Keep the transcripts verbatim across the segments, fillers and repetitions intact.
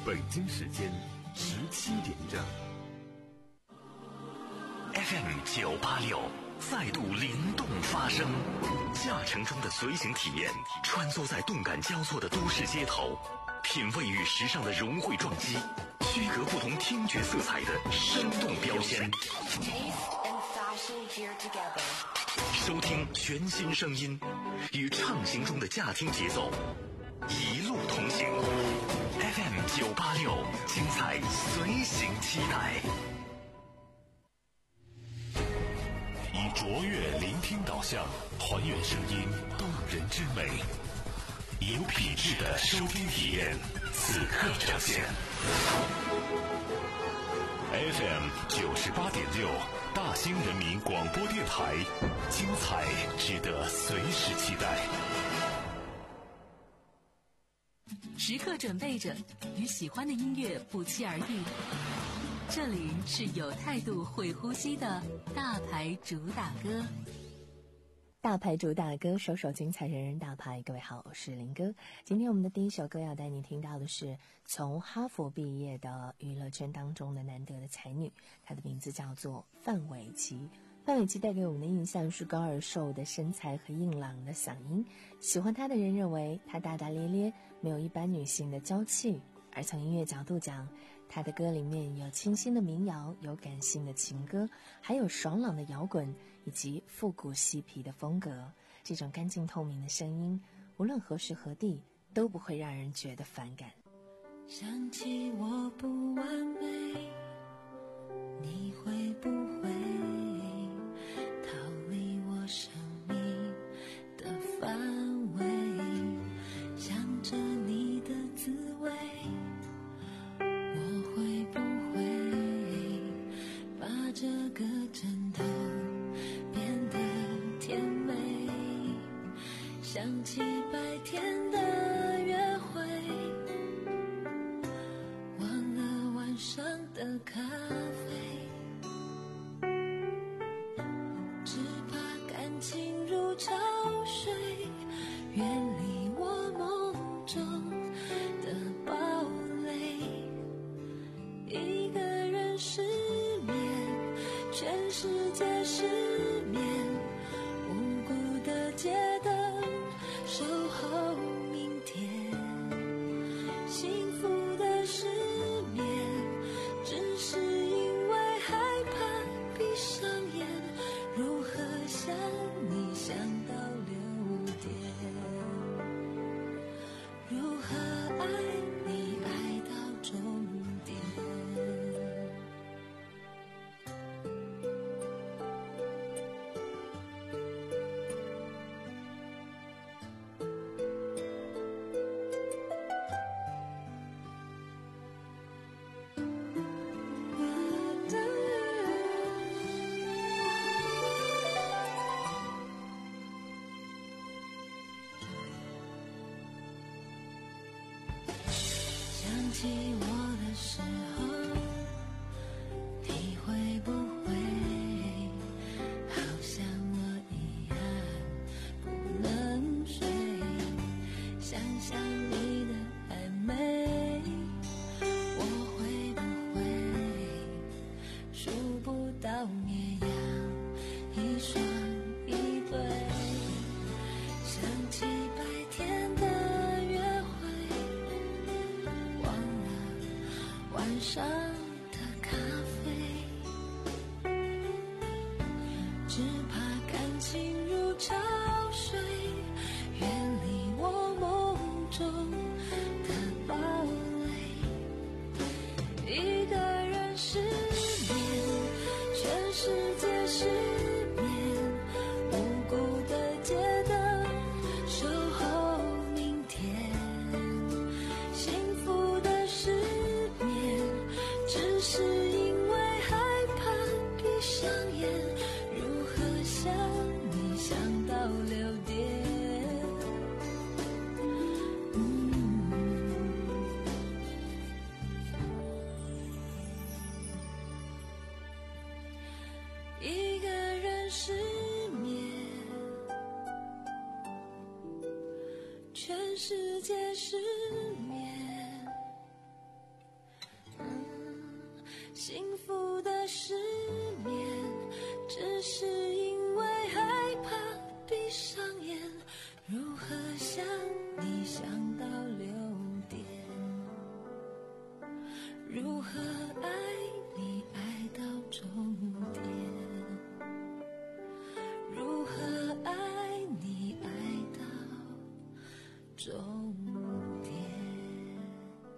北京时间十七点整。 F M 九八六再度灵动发声，驾乘中的随行体验，穿梭在动感交错的都市街头，品味与时尚的融汇撞击，区隔不同听觉色彩的生动标签。收听全新声音，与畅行中的驾听节奏，一路同行。F M 九八六，精彩随行期待。以卓越聆听导向，还原声音动人之美，有品质的收听体验，此刻呈现。F M 九十八点六，大兴人民广播电台，精彩值得随时期待。 时刻准备着，与喜欢的音乐不期而遇。这里是有态度、会呼吸的大牌主打歌。 大牌主打歌，首首精彩，人人大牌。各位好，我是林哥。今天我们的第一首歌要带你听到的是从哈佛毕业的娱乐圈当中的难得的才女，她的名字叫做范玮琪。范玮琪带给我们的印象是高而瘦的身材和硬朗的嗓音，喜欢她的人认为她大大咧咧，没有一般女性的娇气。而从音乐角度讲，她的歌里面有清新的民谣，有感性的情歌，还有爽朗的摇滚，以及复古嬉皮的风格。这种干净透明的声音，无论何时何地都不会让人觉得反感。 想起我不完美，你会不会逃离我生命的范围？想着你的滋味，我会不会把这个枕头变得甜美？想起白天的约会，忘了晚上的咖啡，只怕感情如潮水，远离我梦中的堡垒。一个人失眠，全世界失眠，无辜的街灯守候明天。幸福的失眠，只是因为害怕闭上眼，如何想你想到六点，如何爱你爱到终点。想起我的时候，你会不会好像我一样不能睡？想想你的暧昧，我会不会数不到绵羊一双一对？想起白天的约会，忘了晚上的咖啡，只怕感情如潮水，远离我梦中的堡垒。一个人失眠，全世界失眠，无辜的街灯守候明天。幸福的失眠，只是因为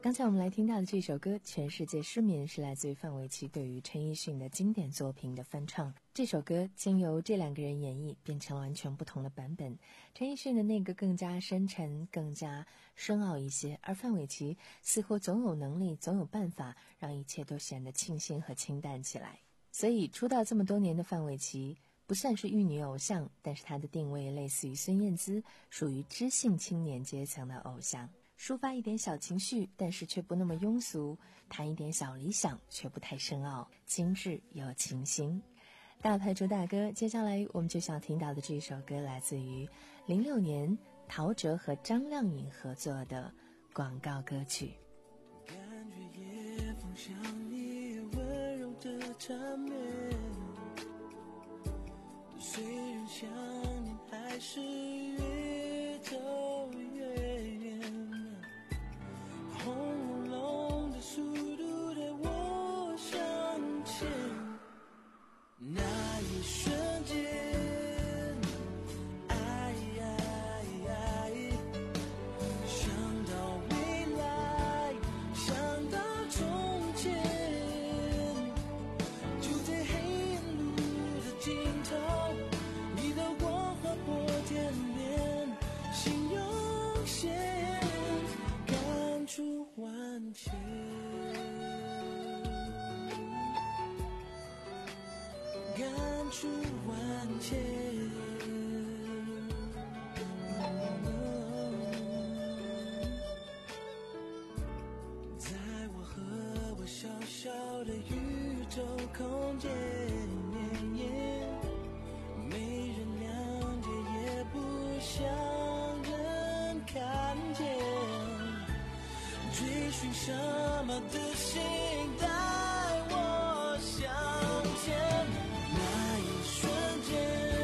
刚才我们来听到的这首歌《全世界失眠》是来自于范玮琪对于陈奕迅的经典作品的翻唱。这首歌经由这两个人演绎，变成了完全不同的版本。陈奕迅的那个更加深沉，更加深奥一些，而范玮琪似乎总有能力，总有办法让一切都显得清新和清淡起来。所以出道这么多年的范玮琪不算是玉女偶像，但是她的定位类似于孙燕姿，属于知性青年阶层的偶像。抒发一点小情绪，但是却不那么庸俗；谈一点小理想，却不太深奥，精致又清新。大牌主打歌，接下来我们就想听到的这首歌，来自于零六年陶喆和张靓颖合作的广告歌曲。 感觉夜风像你温柔的缠绵，虽然想念还是越走越远，轰隆隆的速度带我向前，那一瞬间，爱爱爱，想到未来，想到从前，就在黑暗路的尽头，你的光划破天边，心涌现，感触万千。感触万千，在我和我小小的宇宙空间，没人谅解，也不想人看见，追寻什么的心带我向前。那一瞬间，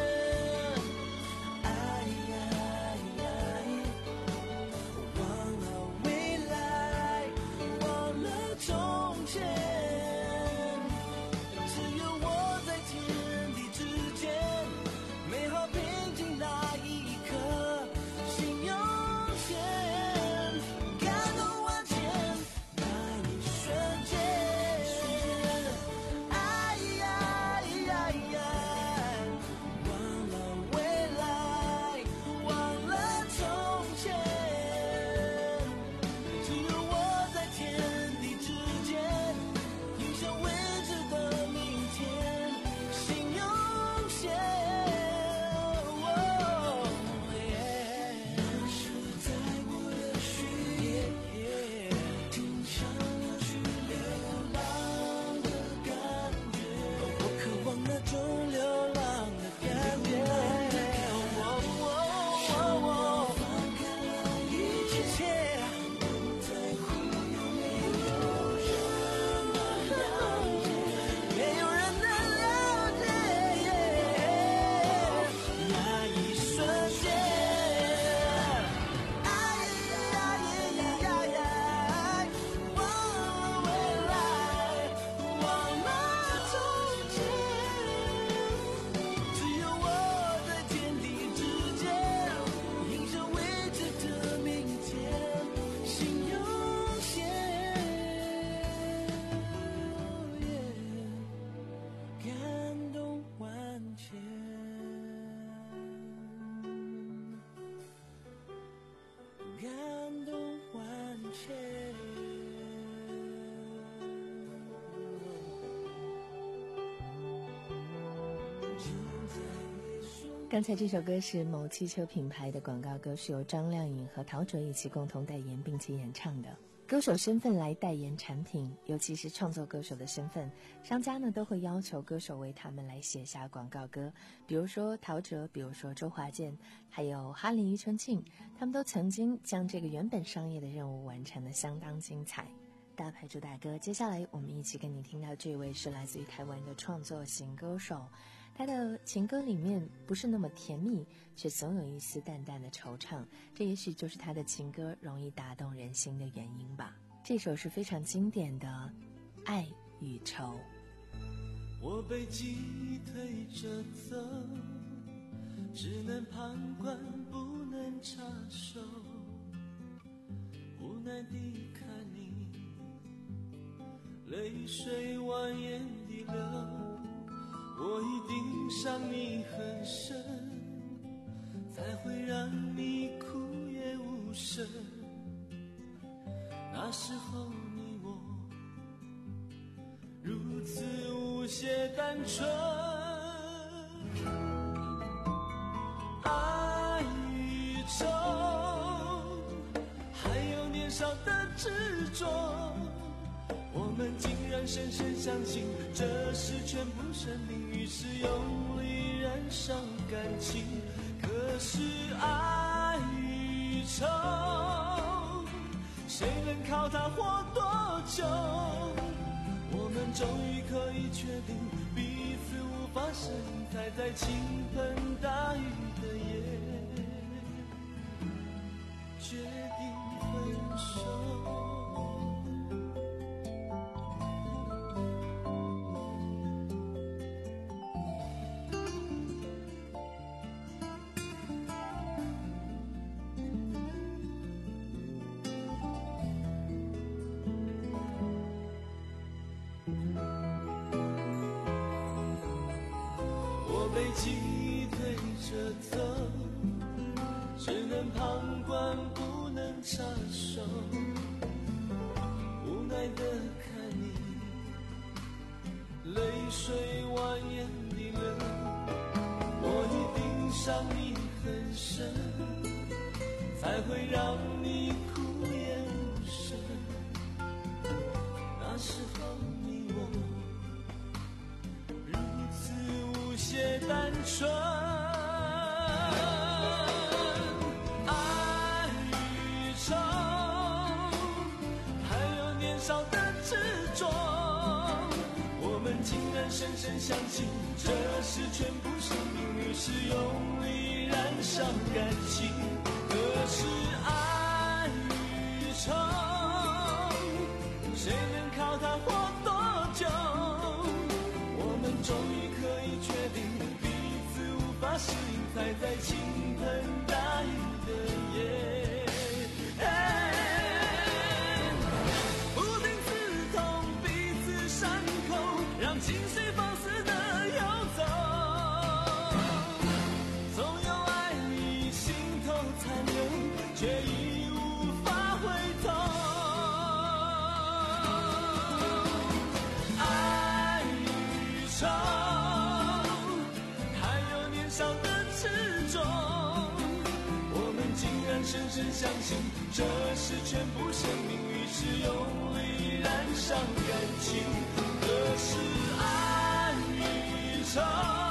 爱爱爱，忘了未来，忘了从前，只有我在天地之间，美好平静那一刻，心涌现，感动万千。那一瞬间，爱爱爱爱，忘了未来，忘了从前，只有我在天地之间，迎向未知的明天，心涌现。那是在我的血液，挺想要去流浪的感觉，我渴望那种流浪的感觉。放开了一切，不在乎有没有人能了解，没有人能了解。那一瞬间，爱爱爱，忘了未来，忘了从前，只有我在天地之间，迎向未知的明天，心涌现，感动万千，感动万千。 刚才这首歌是某汽车品牌的广告歌，是由张靓颖和陶喆一起共同代言并且演唱的。歌手身份来代言产品，尤其是创作歌手的身份，商家呢都会要求歌手为他们来写下广告歌，比如说陶喆，比如说周华健，还有哈林、庾澄庆，他们都曾经将这个原本商业的任务完成得相当精彩。大牌主打歌，接下来我们一起跟你听到这位是来自于台湾的创作型歌手，他的情歌里面不是那么甜蜜，却总有一丝淡淡的惆怅，这也许就是他的情歌容易打动人心的原因吧。这首是非常经典的《爱与愁》。 我被记忆推着走，只能旁观不能插手，无奈地看你泪水蜿蜒地流，我一定伤你很深，才会让你哭也无声。那时候你我如此无邪单纯，爱与愁，还有年少的执着，我们竟然深深相信这是全部生命，于是用力燃烧感情。可是爱与愁，谁能靠它活多久？我们终于可以确定彼此无法适应，才在倾盆大雨的夜决定分手。被记忆推着走，只能旁观不能插手，无奈的看你泪水蜿蜒地流，我一定伤你很深，才会让你哭也无声。那时候你我无邪单纯，爱与愁，还有年少的执着，我们竟然深深相信这是全部生命，于是用力燃烧感情。可是爱与愁，谁能靠它活多久？我们终于可以确定彼此无法适应，才在倾盆大雨的夜不停刺痛彼此伤口，让情绪放肆的游走，总有爱已心头残留，却已无法回头。爱与愁，深深相信这是全部生命，于是用力燃烧感情。可是爱与愁，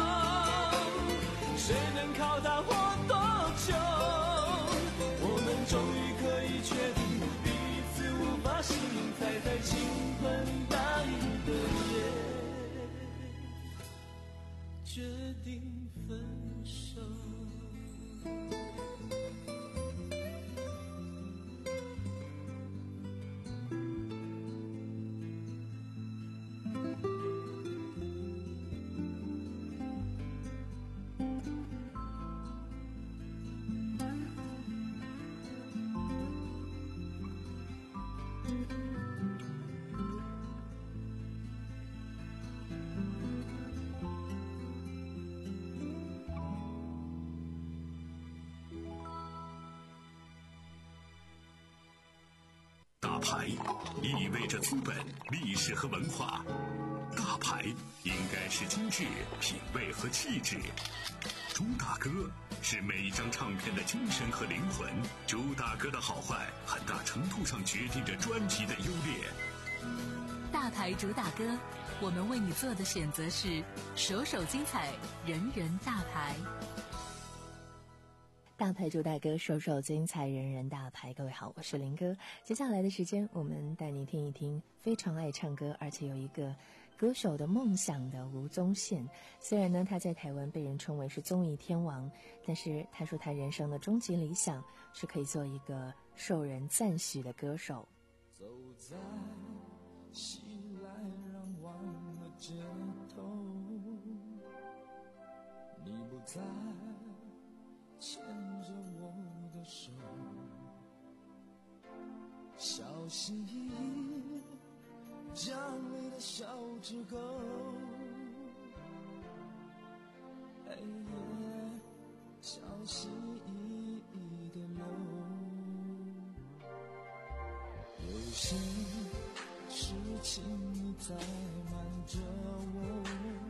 谁能靠它活多久？我们终于可以确定彼此无法适应，才在倾盆大雨的夜决定分手。 大牌意味着资本、历史和文化，大牌应该是精致、品味和气质。朱大哥是每一张唱片的精神和灵魂，朱大哥的好坏很大程度上决定着专辑的优劣。 大牌主打歌，我们为你做的选择是首首精彩，人人大牌。 大牌主打歌，首首精彩，人人大牌。各位好，我是林哥。接下来的时间，我们带你听一听非常爱唱歌，而且有一个歌手的梦想的吴宗宪。虽然呢，他在台湾被人称为是综艺天王，但是他说他人生的终极理想是可以做一个受人赞许的歌手。 走在熙来攘往的街头，你不在牵着我的手，小心翼翼将泪小只狗，黑夜小溪一一的流，有些事情你在瞒着我，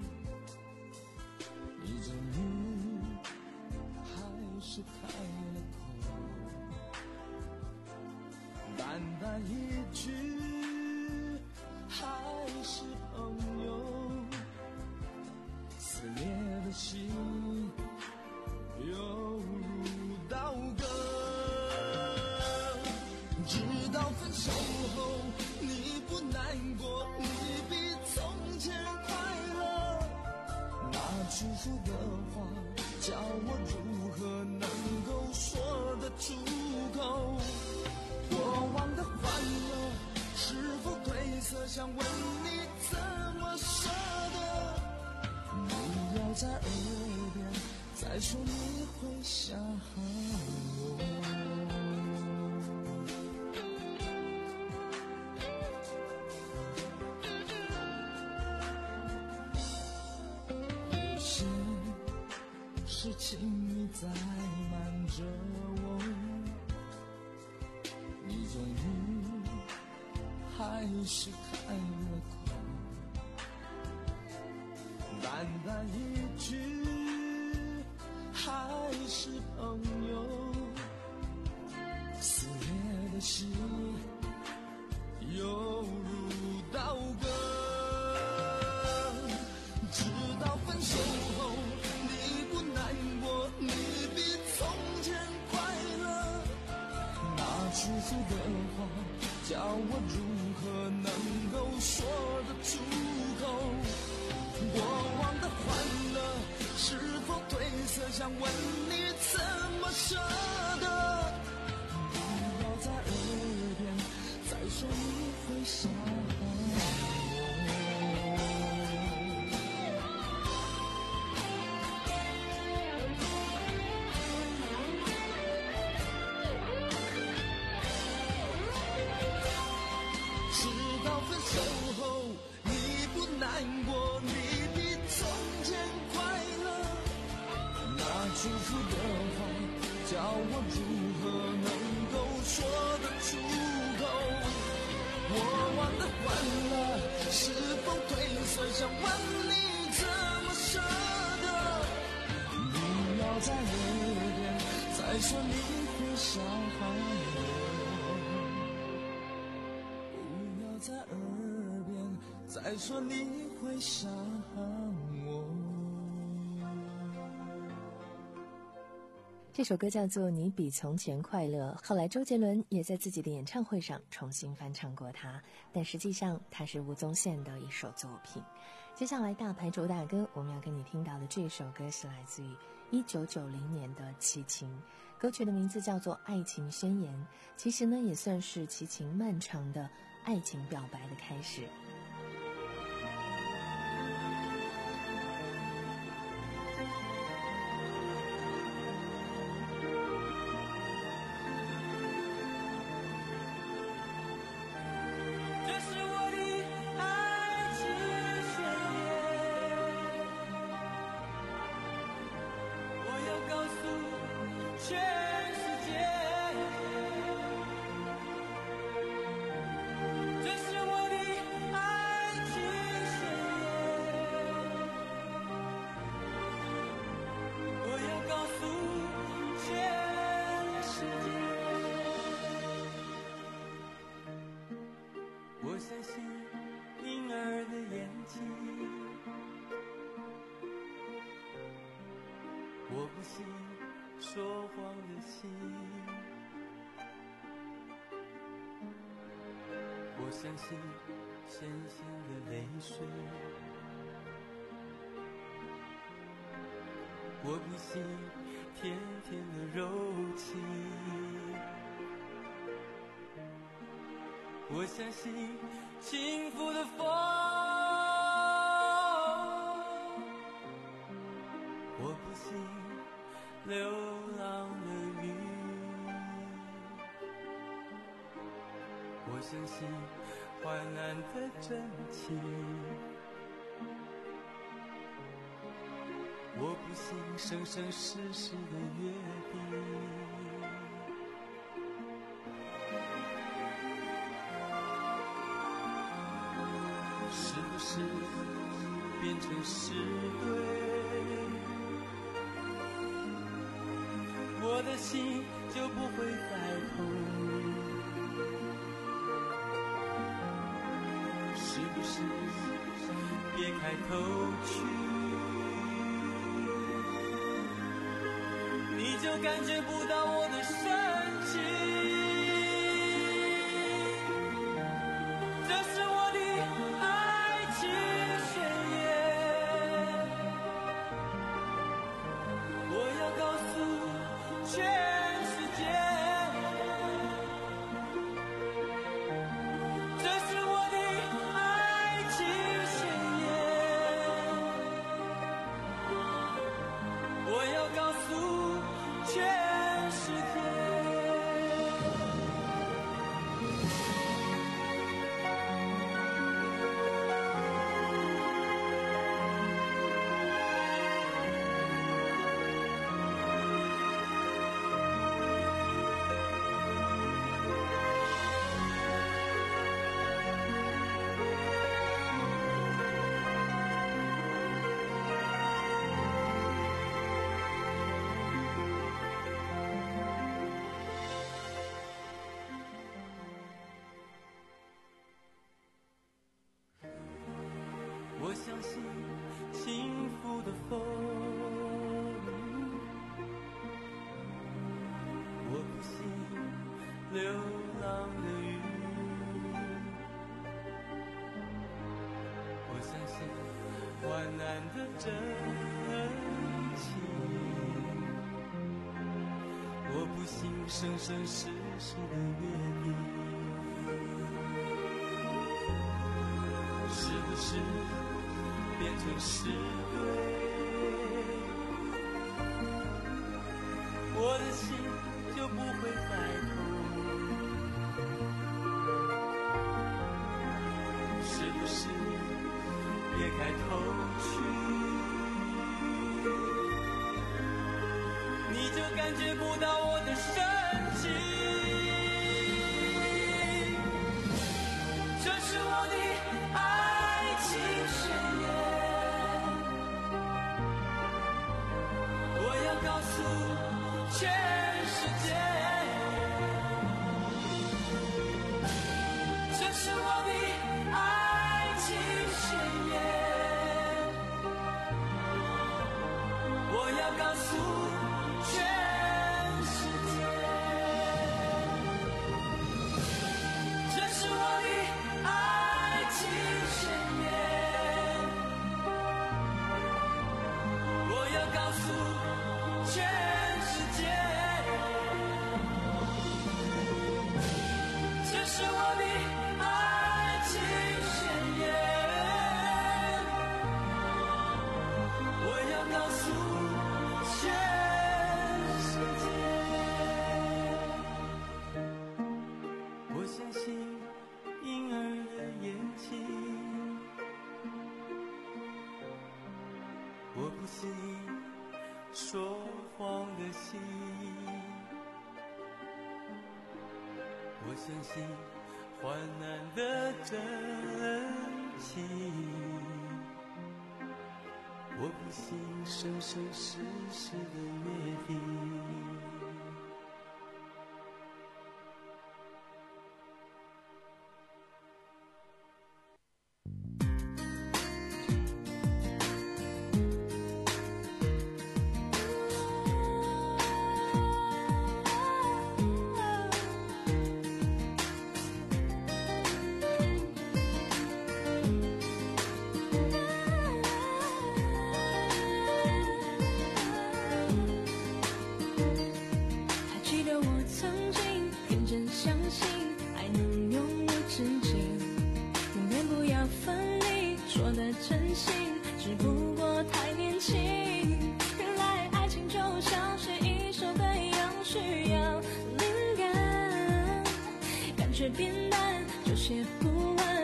你终于还是开了口，淡淡一句还是朋友，撕裂的心犹如刀割，直到分手后你不难过，你比从前快乐，那祝福的话叫我如何能够说得出口，过往的欢乐是否褪色，想问你怎么舍得，你要在耳边再说你会想我，有些事情你在瞒着我，你终于还是开了口，淡淡一句还是朋友，撕裂的心犹如刀割，直到分手后你不难过，你比从前快乐，那祝福的话叫我如何能够说得出口，过往的欢乐是否褪色，想问你怎么舍得，你要在耳边再说你会想我，直到分手后你不难过，你比从前快乐，那祝福的话叫我如何能够说得出口，过往的欢乐是否褪色，想问你怎么舍得，你要在耳边再说你会想我，不要在耳边再说你会想我。 这首歌叫做《你比从前快乐》，后来周杰伦也在自己的演唱会上重新翻唱过它，但实际上它是吴宗宪的一首作品。接下来大牌主打歌，我们要跟你听到的这首歌是来自于一九九零年的齐秦，歌曲的名字叫做《爱情宣言》，其实呢也算是齐秦漫长的爱情表白的开始。 我相信婴儿的眼睛，我不信说谎的心，我相信深深的泪水，我不信甜甜的柔情，我相信幸福的风，我不信流浪的雨，我相信患难的真情。我不信生生世世的约定，是不是变成是对？我的心就不会再痛，是不是别开口去，你就感觉不到我的深情？这是我的爱情宣言，我要告诉全世界，这是我的爱情宣言，我要告诉全世界。我相信幸福的风，我不信流浪的雨，我相信患难的真情，我不信生生世世的约定，是不是变成是对？我的心就不会再痛，是不是别开口去，你就感觉不到我的深情？这是我的爱情宣言，我要告诉全世界，这是我的爱情宣言，我要告诉全世界，这是我的爱情宣言，我要告诉全世界，这是我的爱情宣言，我要告诉全世界。我相信婴儿的眼睛，我不信说谎的心，我相信患难的真情，我不信生生世世的约定。 却变淡，就写不完。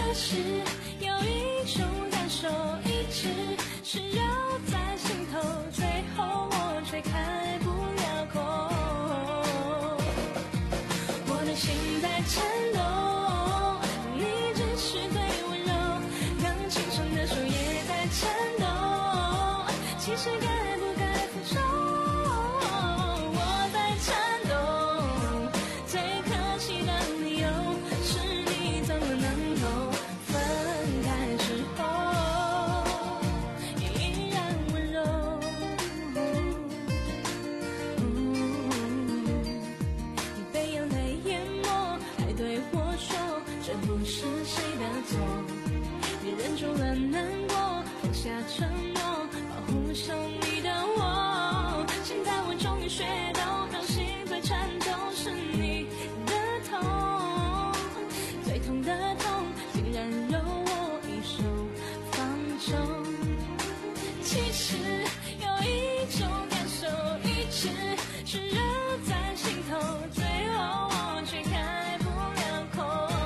可是有一种感受一直是绕在心头，最后我却开不了口。我的心在颤抖，你只是最温柔，刚轻声的手也在颤抖，其实该不该复仇？我在颤抖，最可惜的理由是你怎么能够分开之后依然温柔。你被眼泪淹没，还对我说这不是谁的错，你忍住了难过，放下承诺，保护想你的我。现在我终于学到，让心最颤抖是你的痛，最痛的痛竟然由我一手放纵。其实有一种感受一直是热在心头，最后我却开不了口。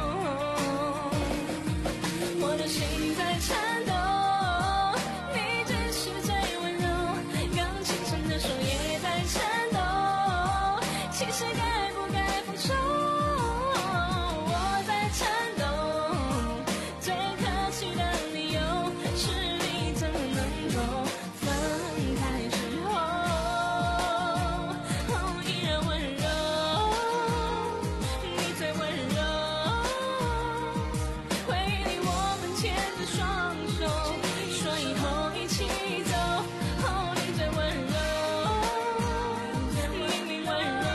我的心在颤抖，你只是最温柔，刚轻声的手也在颤抖，其实该不该复仇？我在颤抖，最可惜的理由是你怎么能够分开之后依然温柔，你最温柔，回忆里我们牵着双手，说以后一起走，哦，你最温柔，明明温柔，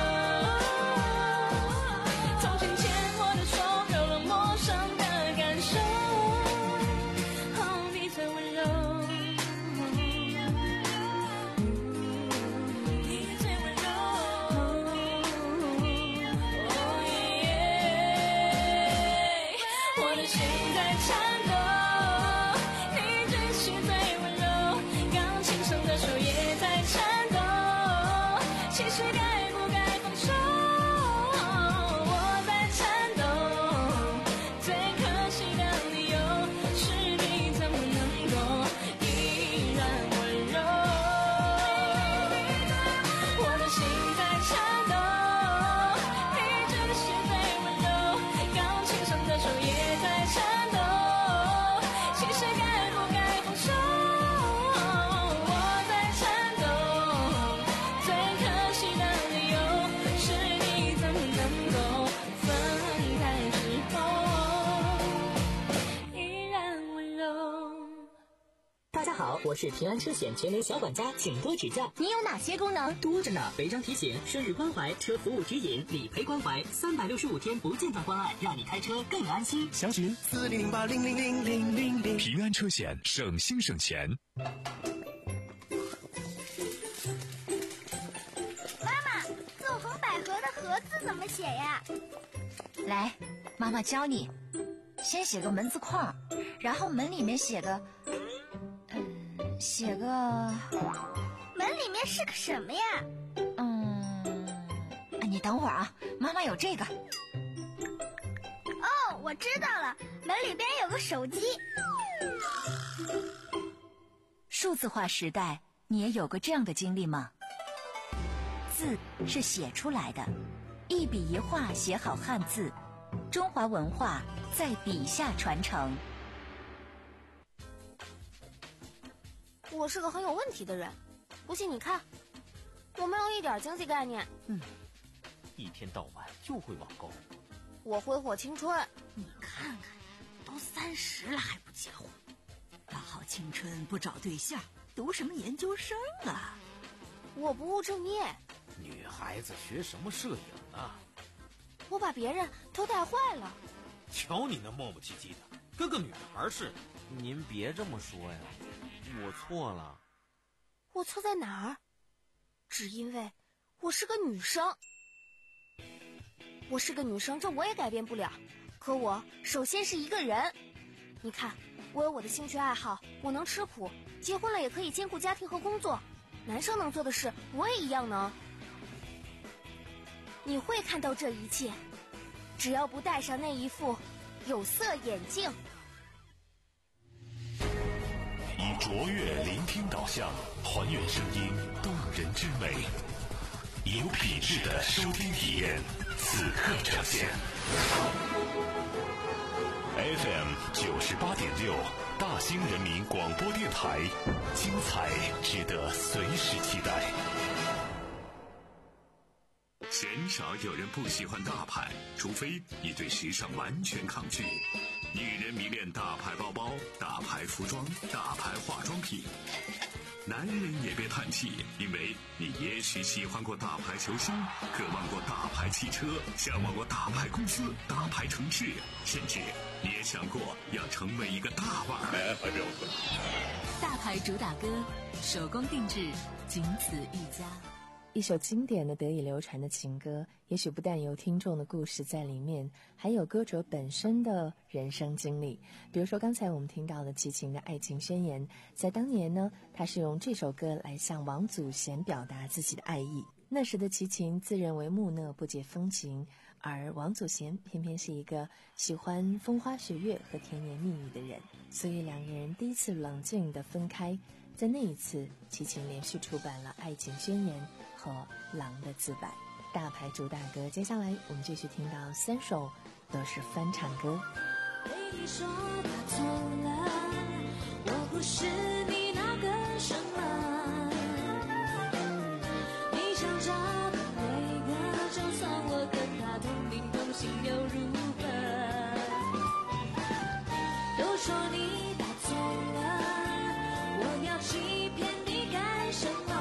从前牵我的手，有了陌生的感受，哦，你最温柔，你最温柔，哦耶，我的心在颤抖，你只是最温柔，刚轻声的手也在颤抖，其实该不该放手？我在颤抖，最可惜的理由是你怎么能够依然温柔？我的心在颤抖，你只是最温柔，刚轻声的手也在颤抖，其实该不该放手？我在颤抖，最可惜的理由是你怎么能够分开之后依然温柔。 大家好，我是平安车险全联小管家，请多指教。 你有哪些功能？ 多着呢，违章提醒、生日关怀、车服务指引、理赔关怀，三百六十五天不间断关爱，让你开车更安心。 详询四零零八零零零零零零。平安车险，省心省钱。 妈妈，纵横捭阖的阖字怎么写呀？来，妈妈教你，先写个门字框，然后门里面写个，嗯，写个，门里面是个什么呀？嗯，你等会儿啊，妈妈有这个。哦，我知道了，门里边有个手机。数字化时代，你也有过这样的经历吗？字是写出来的，一笔一画写好汉字，中华文化在笔下传承。 我是个很有问题的人，不信你看，我没有一点经济概念。 嗯，一天到晚就会网购。 我挥霍青春。 你看看，都三十了还不结婚，大好青春不找对象，读什么研究生啊？ 我不务正业。 女孩子学什么摄影啊？ 我把别人都带坏了。 瞧你那磨磨唧唧的，跟个女孩似的。 您别这么说呀，我错了。 我错在哪儿？只因为我是个女生。我是个女生，这我也改变不了。可我首先是一个人。你看，我有我的兴趣爱好，我能吃苦，结婚了也可以兼顾家庭和工作。男生能做的事，我也一样能。你会看到这一切，只要不戴上那一副有色眼镜。 卓越聆听导向，还原声音动人之美，有品质的收听体验，此刻呈现。F M 九十八点六，大兴人民广播电台，精彩值得随时期待。鲜少有人不喜欢大牌，除非你对时尚完全抗拒。女人迷恋大牌包包、大牌服装、大牌化妆品。男人也别叹气，因为你也许喜欢过大牌球星，渴望过大牌汽车，向往过大牌公司、大牌城市，甚至你也想过要成为一个大腕儿。 大牌主打歌，手工定制，仅此一家。 一首经典的得以流传的情歌，也许不但有听众的故事在里面，还有歌者本身的人生经历。比如说刚才我们听到的齐秦的爱情宣言，在当年呢，他是用这首歌来向王祖贤表达自己的爱意。那时的齐秦自认为木讷不解风情，而王祖贤偏偏是一个喜欢风花雪月和甜言蜜语的人，所以两个人第一次冷静地分开。在那一次，齐秦连续出版了《爱情宣言》和《狼的自白》。大牌主打歌，接下来我们继续听到三首都是翻唱歌。 对你说他错了，我不是你那个什么，你想找的那个，就算我跟他同名同姓又如何？都说你打错了，我要欺骗你干什么？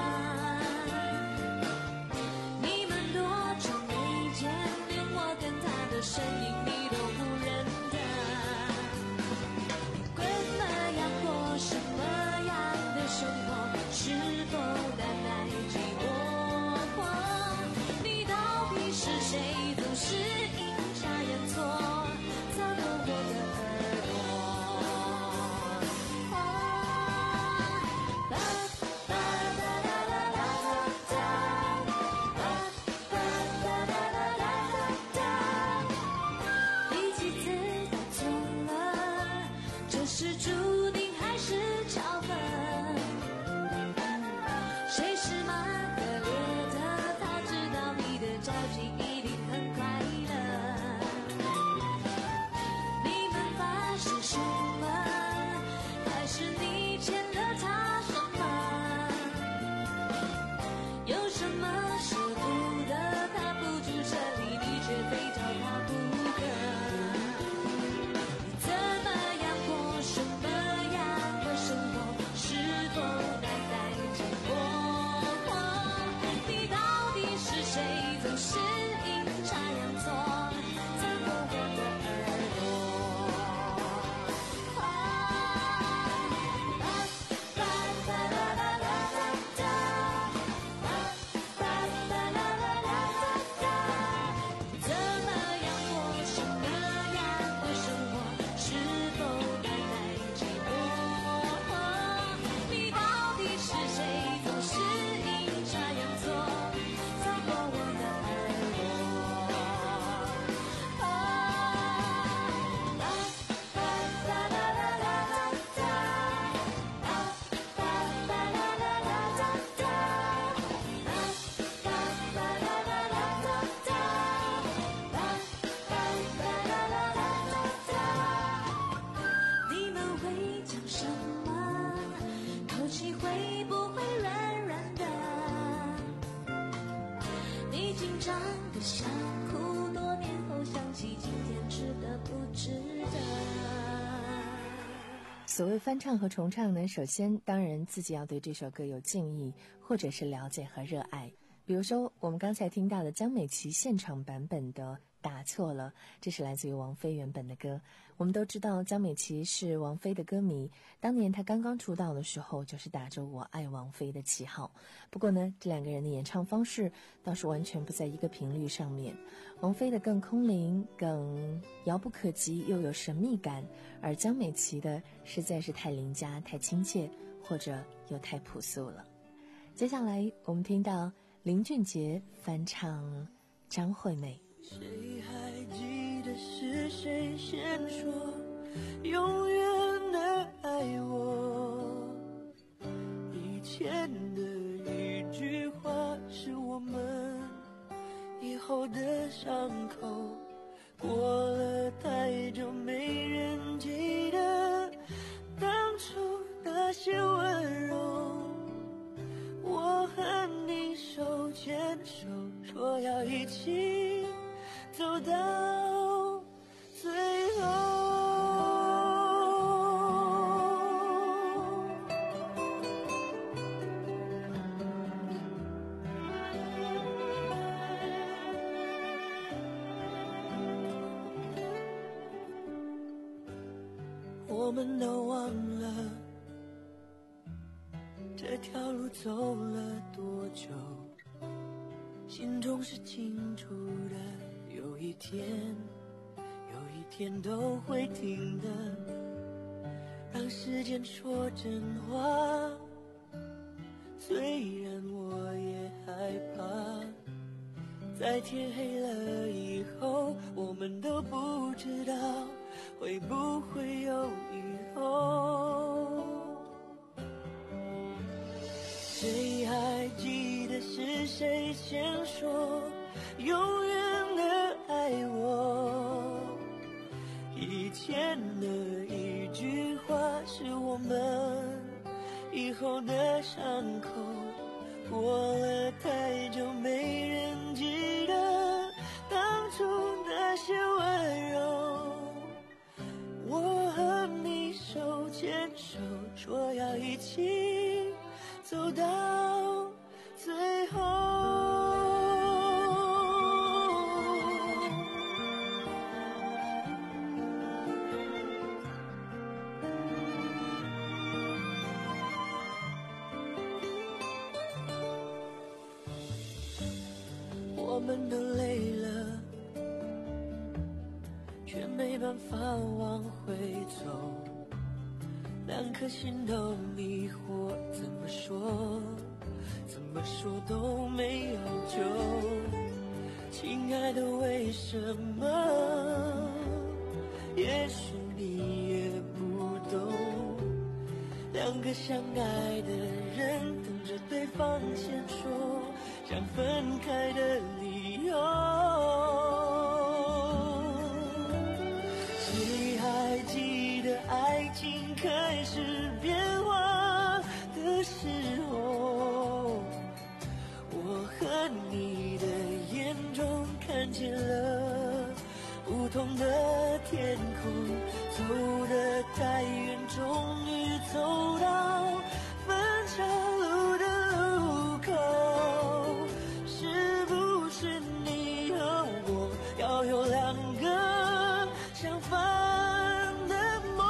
你们多久没见，连我跟他的身影你都不认得。你怎么样过什么样的生活？是否难耐寂寞？你到底是谁？总是阴差阳错擦过我的耳朵。是注定还是巧合？谁是蛮可怜的？他知道你的交情一定很快乐。你们发生什么？还是你欠了他什么？有什么舍不得？他不住这里，你却非找他不可。你怎么样过什么样的生活？是否难耐寂寞？你到底是谁？总是阴差阳错擦过我的耳朵。啊啦啦啦啦啦啦啦，啊啦啦啦啦啦啦。你怎么样过什么样的生活？是否难耐寂寞？你到底是谁？总是阴差阳错擦过我的耳朵。啊啦啦啦啦啦啦啦，啊啦啦啦啦啦啦啦，啊啦啦啦啦啦啦，啊啦啦啦啦啦啦。你们会讲什么？口气会不会软软的？你紧张的想哭，多年后想起今天值得不值得？ 所谓翻唱和重唱呢，首先当然自己要对这首歌有敬意，或者是了解和热爱。比如说我们刚才听到的江美琪现场版本的打错了，这是来自于王菲原本的歌。我们都知道江美琪是王菲的歌迷，当年她刚刚出道的时候就是打着我爱王菲的旗号。不过呢，这两个人的演唱方式倒是完全不在一个频率上面。王菲的更空灵，更遥不可及，又有神秘感，而江美琪的实在是太邻家、太亲切，或者又太朴素了。接下来我们听到林俊杰翻唱张惠妹。 谁还记得是谁先说永远的爱我？ 前的一句话是我们以后的伤口，过了太久没人记得当初那些温柔。我和你手牵手，说要一起走到最后。我们都忘了这条路走了多久，心中是清楚的，有一天有一天都会停的。让时间说真话，虽然我也害怕，在天黑了以后，我们都不知道会不会有以后。谁还记得是谁先说永远的爱我？以前的一句话是我们以后的伤口，过了太久没人记得当初那些温柔。我和你手牵手，说要一起走到最后。我们都累了，却没办法往回走，两颗心都迷惑，怎么说怎么说都没有救。亲爱的，为什么？也许你也不懂，两个相爱的人等着对方先说想分开的理由。谁还记得爱情开始变化的时候，我和你的眼中看见了不同的天空，走得太远，终于走到分岔路的路口。是不是你和我要有两个相反的梦？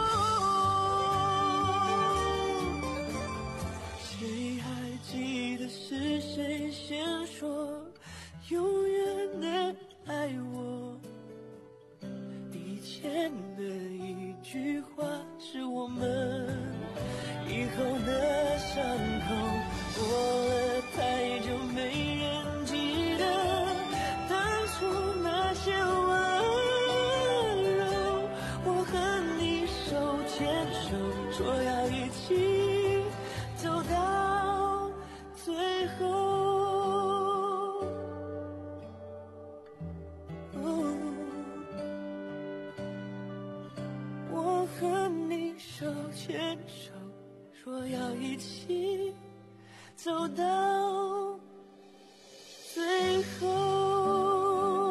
谁还记得是谁先说永远的爱我？以前的一句话是我们以后的伤口，过了太久没人记得当初那些温柔。我和你手牵手，说要一起走到最后。我和你手牵手，说要一起走到最后。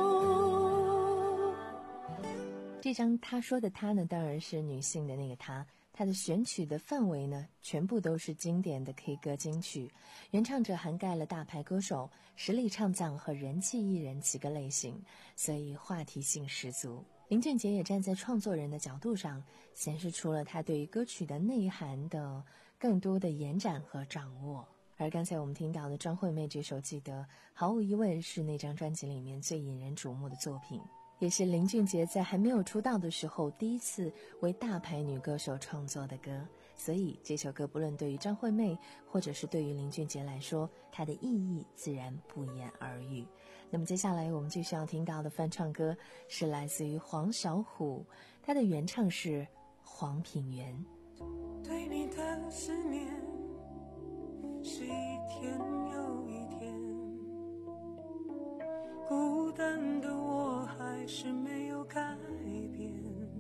这张他说的他呢，当然是女性的那个她。她的选曲的范围呢，全部都是经典的 K 歌金曲，原唱者涵盖了大牌歌手、实力唱将和人气艺人几个类型，所以话题性十足。林俊杰也站在创作人的角度上，显示出了他对于歌曲的内涵的更多的延展和掌握。而刚才我们听到的张惠妹这首《记得》，毫无疑问是那张专辑里面最引人瞩目的作品，也是林俊杰在还没有出道的时候第一次为大牌女歌手创作的歌。所以这首歌不论对于张惠妹或者是对于林俊杰来说，它的意义自然不言而喻。那么接下来我们继续要听到的翻唱歌是来自于黄小琥，他的原唱是黄品源。 对你的思念是一天又一天，孤单的我还是没有改变，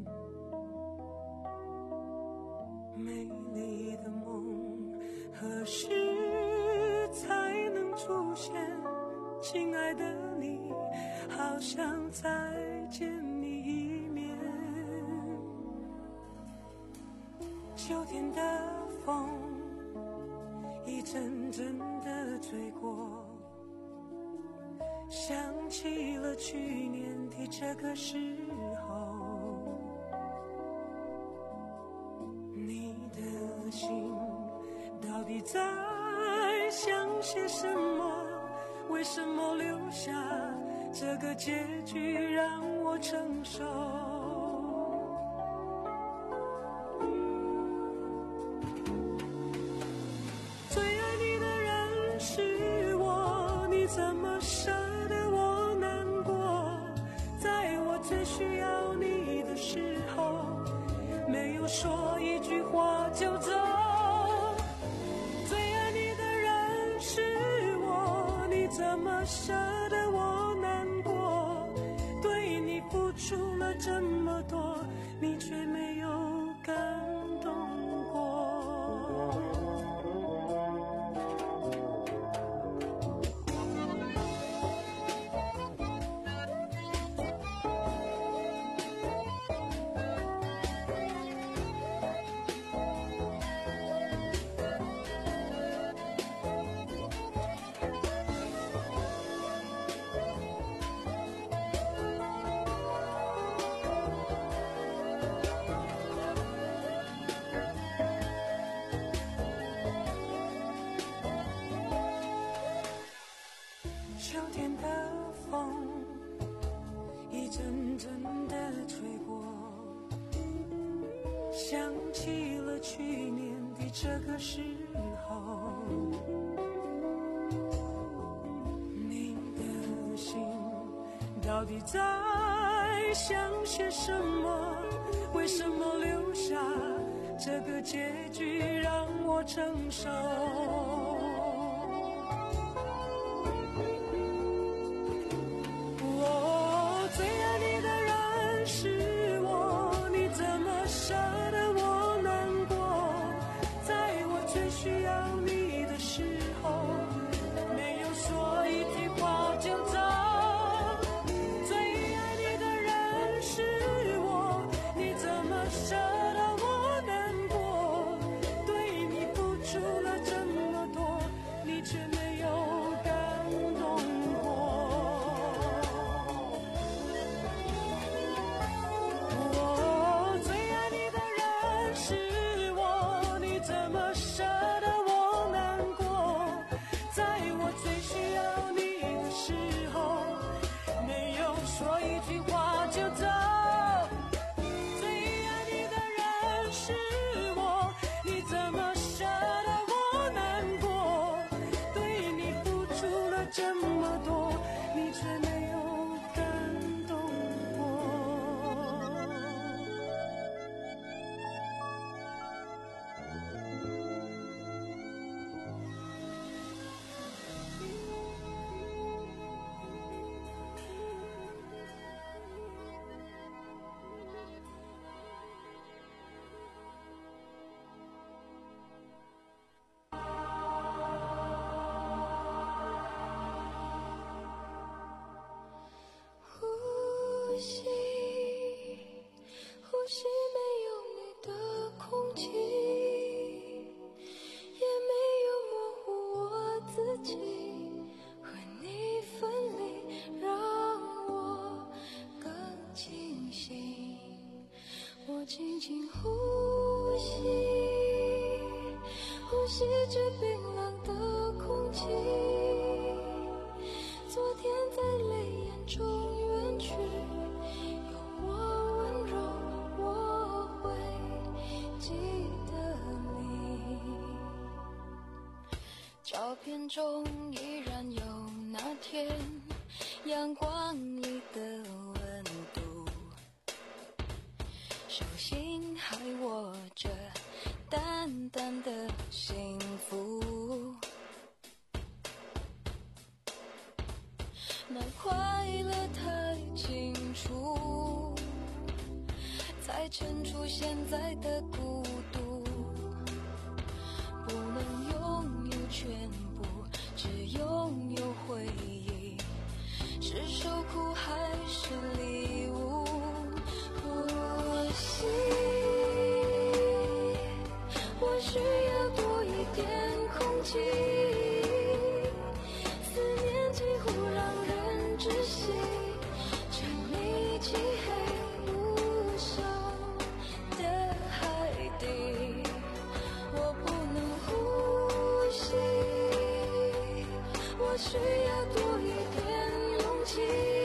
美丽的梦何时才能出现？亲爱的你，好想再见你一面。秋天的风一阵阵的吹过，想起了去年的这个时候，你的心到底在想些什么？为什么留下这个结局让我承受？最爱你的人是我，你怎么舍得我难过？在我最需要你的时候，没有说一句话就走。最爱你的人是我，你怎么舍得我难过？对你付出了这么多，你却没有感动过。秋天的风一阵阵的吹过，想起了去年的这个时候，你的心到底在想些什么？为什么留下这个结局让我承受？ 呼吸，呼吸没有你的空气，也没有模糊我自己，和你分离让我更清醒。我轻轻呼吸，呼吸着冰冷的空气，昨天在泪眼中远去，有我温柔，我会记得你。照片中依然有那天阳光里的温度，手心还握着淡淡的幸福。 再衬出现在的孤独，不能拥有全部，只拥有回忆，是受苦还是礼物？呼吸，我需要多一点空气，思念几乎让人窒息，沉溺漆黑无声的海底，我不能呼吸，我需要多一点勇气，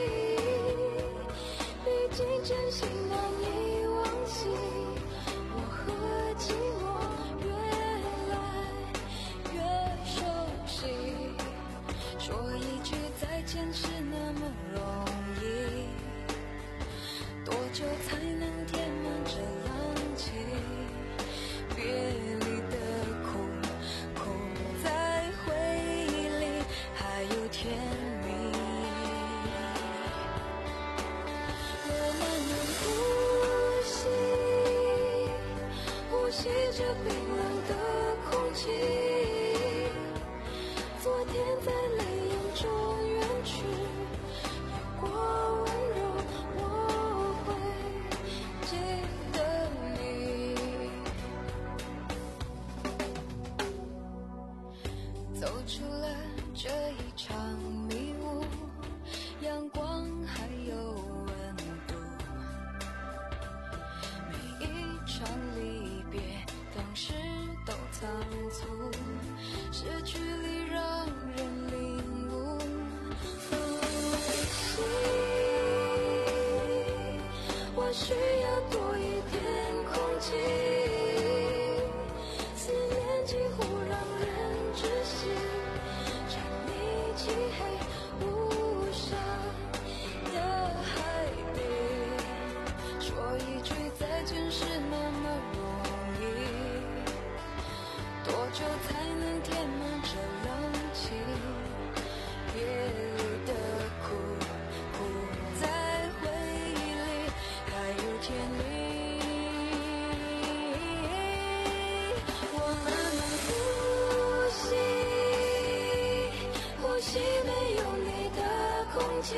毕竟真心难以忘记，我和寂寞越来越熟悉，说一句再见是那么容易，多久才能填满这浪气？别离的苦，苦在回忆里，还有甜蜜。我慢慢呼吸，呼吸着冰冷的空气，昨天在泪眼中远去，有过温柔我会记得你，走出了这一场迷雾，阳光还有温度，每一场离别当时都仓促，失去里让人领悟。呼吸，我需要多一点空气，思念几乎让人窒息，沉溺漆黑无声的海底，说一句再见是那么容易，多久才能填满这冷气？别离的苦，苦在回忆里，还有甜蜜。我慢慢呼吸，呼吸没有你的空气，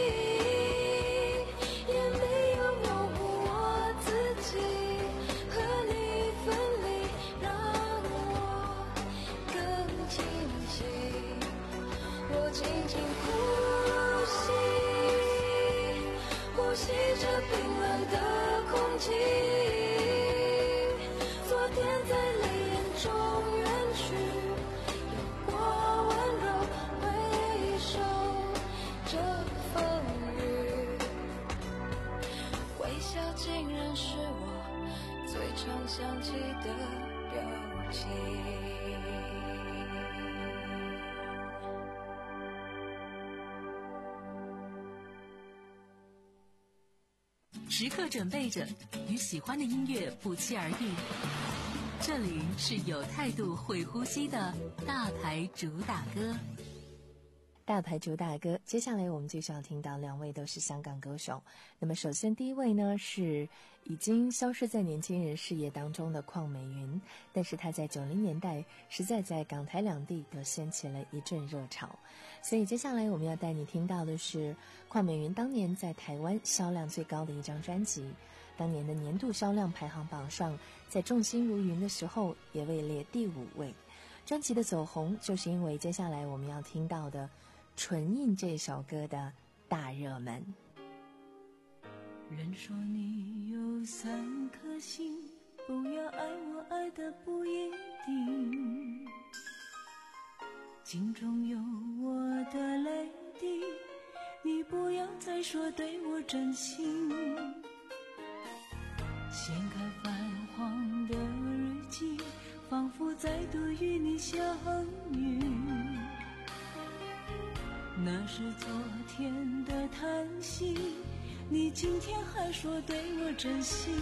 也没有模糊我自己，和你分离让我更清晰。我轻轻呼吸，呼吸着冰冷的空气，昨天在泪眼中远去，有过温柔回首这风雨，微笑竟然是我最常想起的表情。 时刻准备着，与喜欢的音乐不期而遇。这里是有态度、会呼吸的大牌主打歌。 大牌主打歌，接下来我们继续要听到两位都是香港歌手。那么首先第一位呢，是已经消失在年轻人视野当中的邝美云，但是她在九零年代实在在港台两地都掀起了一阵热潮，所以接下来我们要带你听到的是邝美云当年在台湾销量最高的一张专辑，当年的年度销量排行榜上，在众星如云的时候也位列第五位。专辑的走红就是因为接下来我们要听到的纯印这首歌的大热门。 人说你有三颗心，不要爱我爱的不一定，镜中有我的泪滴，你不要再说对我真心。掀开泛黄的日记，仿佛再度与你相遇，那是昨天的叹息，你今天还说对我真心。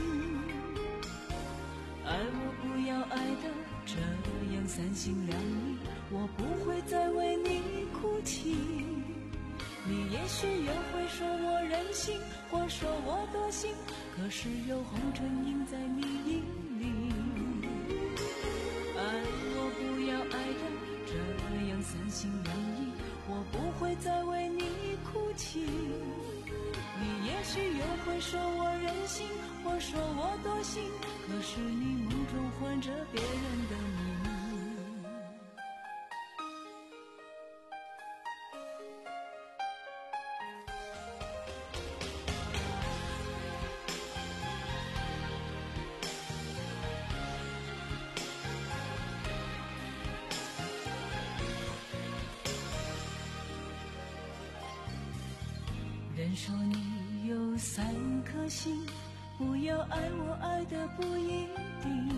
爱我不要爱的这样三心两意，我不会再为你哭泣， 你也许又会说我任性，或说我多心，可是有红尘印在你眼里。爱我不要爱的这样三心两意，我不会再为你哭泣。你也许又会说我任性，或说我多心，可是你梦中唤着别人的名。人说你有三颗心，不要爱我爱的不一定，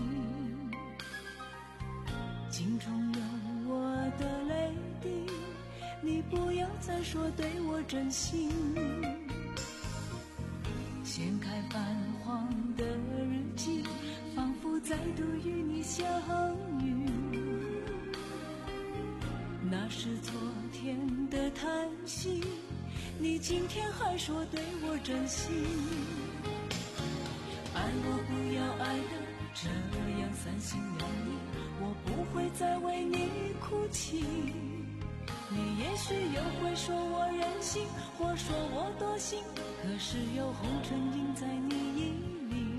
镜中有我的泪滴，你不要再说对我真心。掀开泛黄的日记，仿佛再度与你相遇，那是昨天的叹息，你今天还说对我真心。爱我不要爱的这样三心两意，我不会再为你哭泣。你也许又会说我任性，或说我多心，可是有红尘印在你眼里。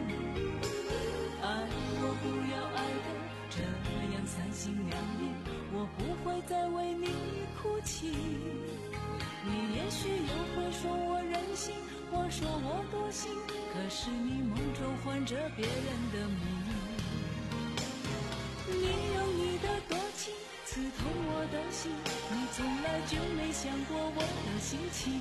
爱我不要爱的这样三心两意，我不会再为你哭泣。你也许又会说我任性，或说我多心，可是你梦中唤着别人的名。你用你的多情刺痛我的心，你从来就没想过我的心情。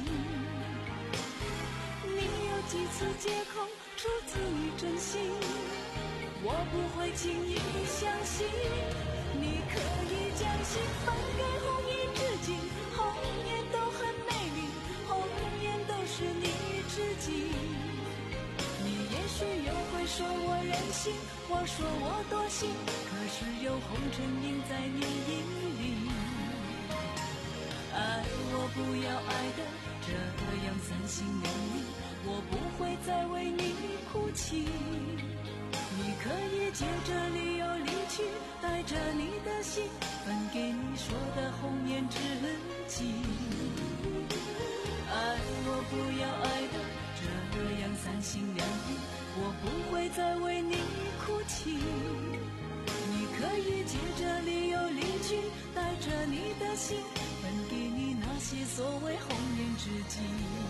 你有几次借口出自于真心，我不会轻易相信。你可以将心放给红颜知己，红颜都很美丽，红颜都是你知己。你也许又会说我任性，或说我多心，可是有红尘印在你眼里。爱我不要爱的这样三心两意，我不会再为你哭泣。你可以借着理由离去，带着你的心分给你说的红颜知己。爱我不要爱的这样三心两意，我不会再为你哭泣。你可以借着理由离去，带着你的心分给你那些所谓红颜知己。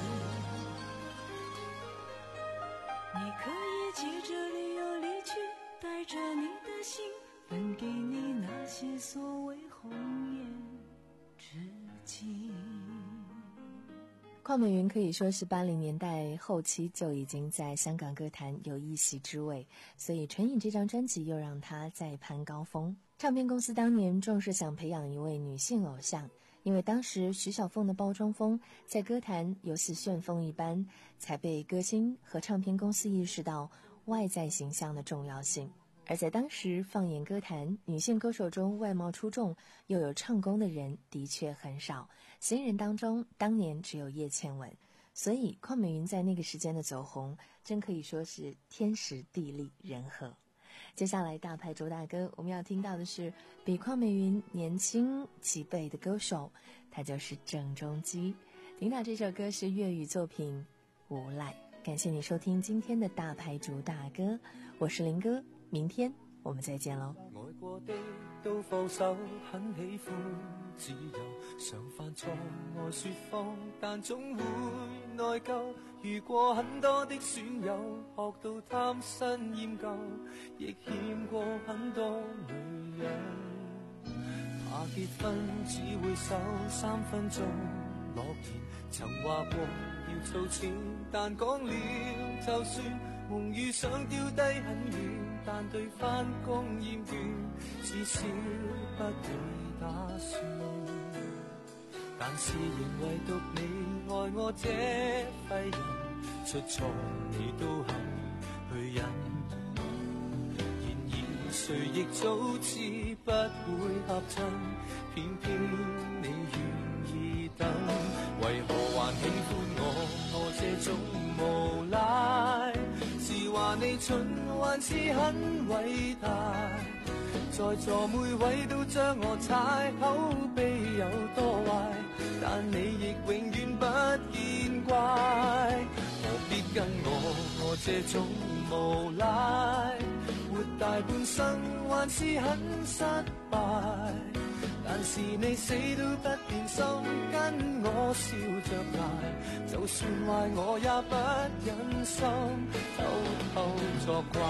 你可以借着理由离去，带着你的心分给你那些所谓红颜知己。 邝美云可以说是八零年代后期就已经在香港歌坛有一席之位，所以《唇影》这张专辑又让她再攀高峰。唱片公司当年重视想培养一位女性偶像，因为当时徐小凤的包装风在歌坛犹似旋风一般，才被歌星和唱片公司意识到外在形象的重要性。而在当时放眼歌坛，女性歌手中外貌出众又有唱功的人的确很少，新人当中当年只有叶倩文，所以邝美云在那个时间的走红真可以说是天时地利人和。接下来大牌主打歌我们要听到的是比邝美云年轻几倍的歌手，他就是郑中基。听到这首歌是粤语作品《无赖》。感谢你收听今天的大牌主打歌，我是林哥，明天我们再见喽。 爱过的都放手，很喜欢自由，常犯错爱说谎，但总会内疚。遇过很多的損友，學到貪新厭舊，亦欠過很多女人。怕結婚只會守三分鐘諾言，曾話過要儲錢，但講了就算，夢與想丟低很遠，但對返工厭倦，至少不會打算。但是仍唯獨你愛我這廢人，出錯你都肯去忍。然而誰亦早知不會合襯，偏偏你願意等。 為何還喜歡我？我這種無賴，是話你蠢還是很偉大？在座每位都將我踩，口碑有多壞，但你亦永遠不見怪。何必跟我？我這種無賴，活大半生還是很失敗。但是你死都不變心，跟我笑着捱，就算壞我也不忍心偷偷作怪。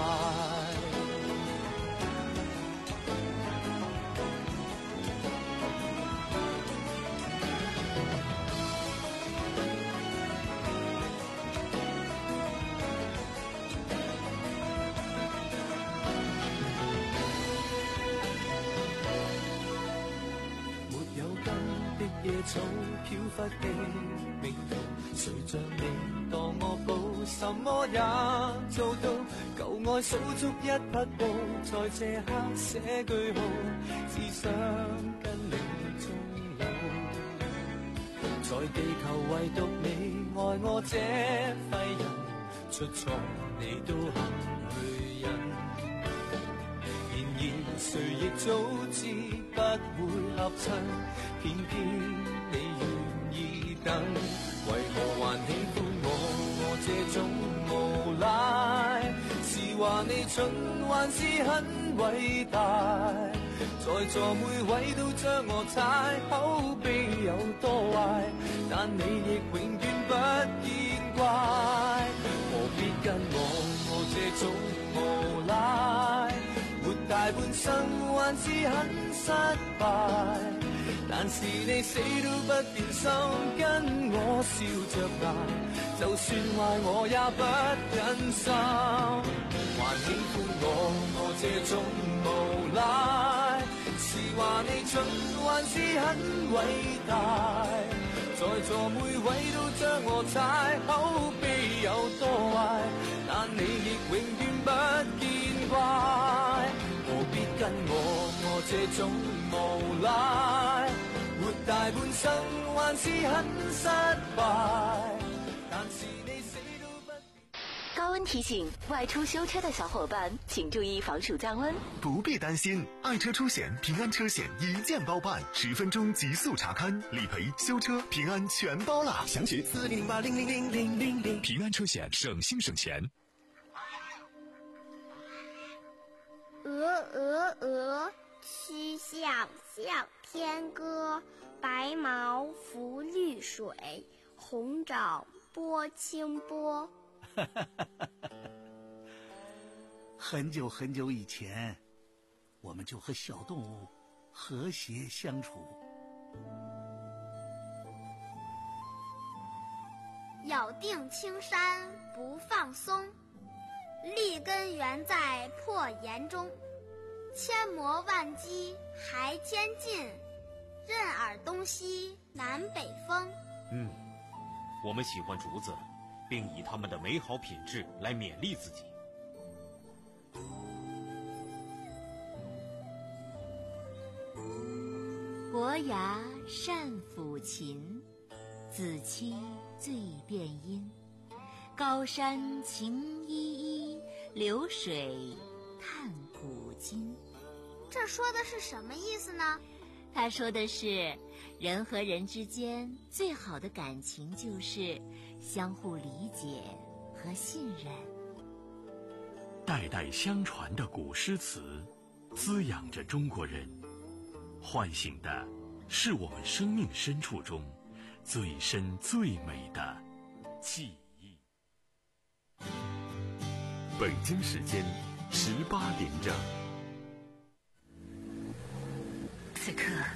野草飄忽的命途，誰像你當我寶，什麼也做到。舊愛數足一匹布，在這刻寫句號，只想跟你終老。在地球唯獨你愛我這廢人，出錯你都肯去忍。然而誰亦早知不會合襯，偏偏你願意等。為何還喜歡我？我這種無賴，是話你蠢還是很偉大？在座每位都將我踩，口碑有多壞，但你亦永遠不見怪。何必跟我？我這種無賴，活大半生還是很失敗。但是你死都不變心，跟我笑着捱，就算壞我也不忍心。還喜歡我？我這種無賴，是話你蠢還是很偉大？在座每位都將我踩，口碑有多壞，但你亦永遠不見怪。何必跟我？我這種無賴，活大半生還是很失敗。但是你死都不。 高温提醒：外出修车的小伙伴，请注意防暑降温。 不必担心，爱车出险平安车险一键包办，十分钟极速查看、理赔、修车，平安全包啦！详询四零零八零零零零零零。平安车险，省心省钱。 鹅鹅鹅，曲项向天歌。白毛浮绿水，红掌拨清波。 很久很久以前，我们就和小动物和谐相处。 咬定青山不放松，立根原在破岩中。千磨万击还千进，任尔东西南北风。 嗯，我们喜欢竹子，并以它们的美好品质来勉励自己。 伯牙善抚琴，子期醉辨音。高山晴依依，流水探古今。 这说的是什么意思呢？ 他说的是，人和人之间最好的感情就是相互理解和信任。 代代相传的古诗词，滋养着中国人，唤醒的是我们生命深处中最深最美的记忆。 北京时间十八点整。 此刻